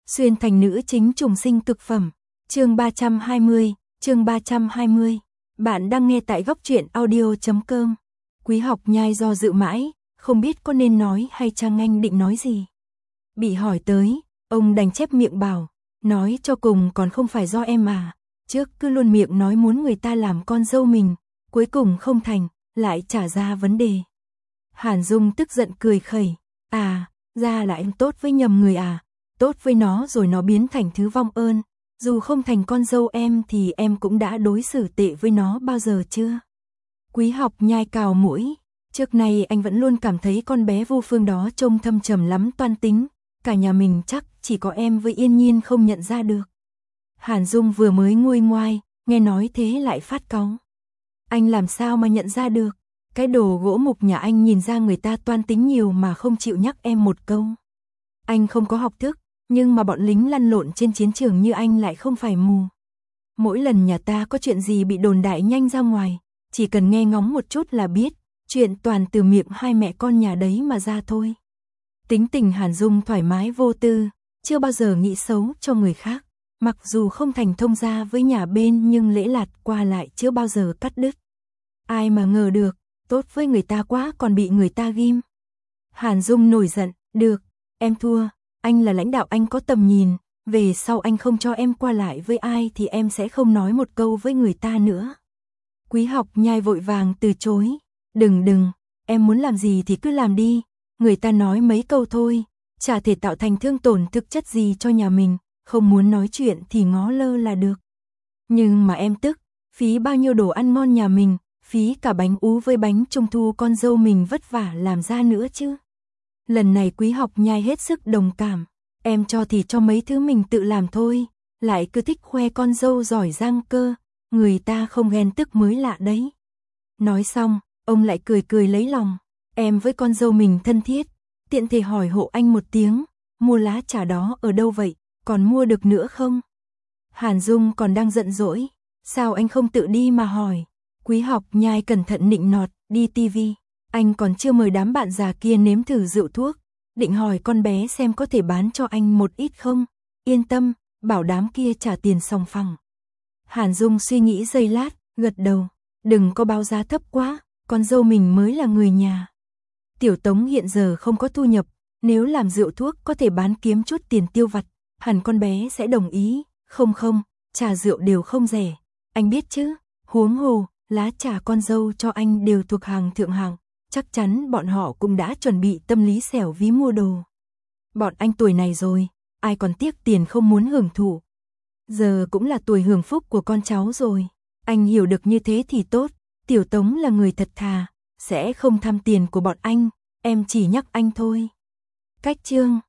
Xuyên thành nữ chính trùng sinh cực phẩm. Chương 320. Bạn đang nghe tại góc truyện audio.com. Quý Học Nhai do dự mãi, không biết có nên nói hay Trang Anh định nói gì. Bị hỏi tới, ông đành chép miệng bảo, nói cho cùng còn không phải do em à. Trước cứ luôn miệng nói muốn người ta làm con dâu mình, cuối cùng không thành, lại trả ra vấn đề. Hàn Dung tức giận cười khẩy, ra là em tốt với nhầm người à, tốt với nó rồi nó biến thành thứ vong ơn, dù không thành con dâu em thì em cũng đã đối xử tệ với nó bao giờ chưa? Quý Học Nhai cào mũi, trước nay anh vẫn luôn cảm thấy con bé Vu Phương đó trông thâm trầm lắm, toan tính, cả nhà mình chắc chỉ có em với Yên Nhiên không nhận ra được. Hàn Dung vừa mới nguôi ngoai, nghe nói thế lại phát cáu. Anh làm sao mà nhận ra được? Cái đồ gỗ mục nhà anh nhìn ra người ta toan tính nhiều mà không chịu nhắc em một câu. Anh không có học thức, nhưng mà bọn lính lăn lộn trên chiến trường như anh lại không phải mù. Mỗi lần nhà ta có chuyện gì bị đồn đại nhanh ra ngoài, chỉ cần nghe ngóng một chút là biết, chuyện toàn từ miệng hai mẹ con nhà đấy mà ra thôi. Tính tình Hàn Dung thoải mái vô tư, chưa bao giờ nghĩ xấu cho người khác, mặc dù không thành thông gia với nhà bên nhưng lễ lạt qua lại chưa bao giờ cắt đứt. Ai mà ngờ được, tốt với người ta quá còn bị người ta ghim. Hàn Dung nổi giận, được, em thua, anh là lãnh đạo, anh có tầm nhìn, về sau anh không cho em qua lại với ai thì em sẽ không nói một câu với người ta nữa. Quý Học Nhai vội vàng từ chối, đừng, em muốn làm gì thì cứ làm đi, người ta nói mấy câu thôi, chả thể tạo thành thương tổn thực chất gì cho nhà mình, không muốn nói chuyện thì ngó lơ là được. Nhưng mà em tức, phí bao nhiêu đồ ăn ngon nhà mình, phí cả bánh ú với bánh trung thu con dâu mình vất vả làm ra nữa chứ. Lần này Quý Học Nhai hết sức đồng cảm, em cho thì cho mấy thứ mình tự làm thôi, lại cứ thích khoe con dâu giỏi giang cơ, người ta không ghen tức mới lạ đấy. Nói xong, ông lại cười lấy lòng, em với con dâu mình thân thiết, tiện thể hỏi hộ anh một tiếng, mua lá trà đó ở đâu vậy, còn mua được nữa không? Hàn Dung còn đang giận dỗi, sao anh không tự đi mà hỏi? Quý Học Nhai cẩn thận nịnh nọt, đi tivi, anh còn chưa mời đám bạn già kia nếm thử rượu thuốc, định hỏi con bé xem có thể bán cho anh một ít không, yên tâm, bảo đám kia trả tiền sòng phẳng. Hàn Dung suy nghĩ giây lát, gật đầu, đừng có báo giá thấp quá, con dâu mình mới là người nhà. Tiểu Tống hiện giờ không có thu nhập, nếu làm rượu thuốc có thể bán kiếm chút tiền tiêu vặt, hẳn con bé sẽ đồng ý, không, trà rượu đều không rẻ, anh biết chứ, huống hồ, lá trà con dâu cho anh đều thuộc hàng thượng hạng, chắc chắn bọn họ cũng đã chuẩn bị tâm lý xẻo ví mua đồ. Bọn anh tuổi này rồi, ai còn tiếc tiền không muốn hưởng thụ. Giờ cũng là tuổi hưởng phúc của con cháu rồi, anh hiểu được như thế thì tốt, Tiểu Tống là người thật thà, sẽ không tham tiền của bọn anh, em chỉ nhắc anh thôi. Cách chương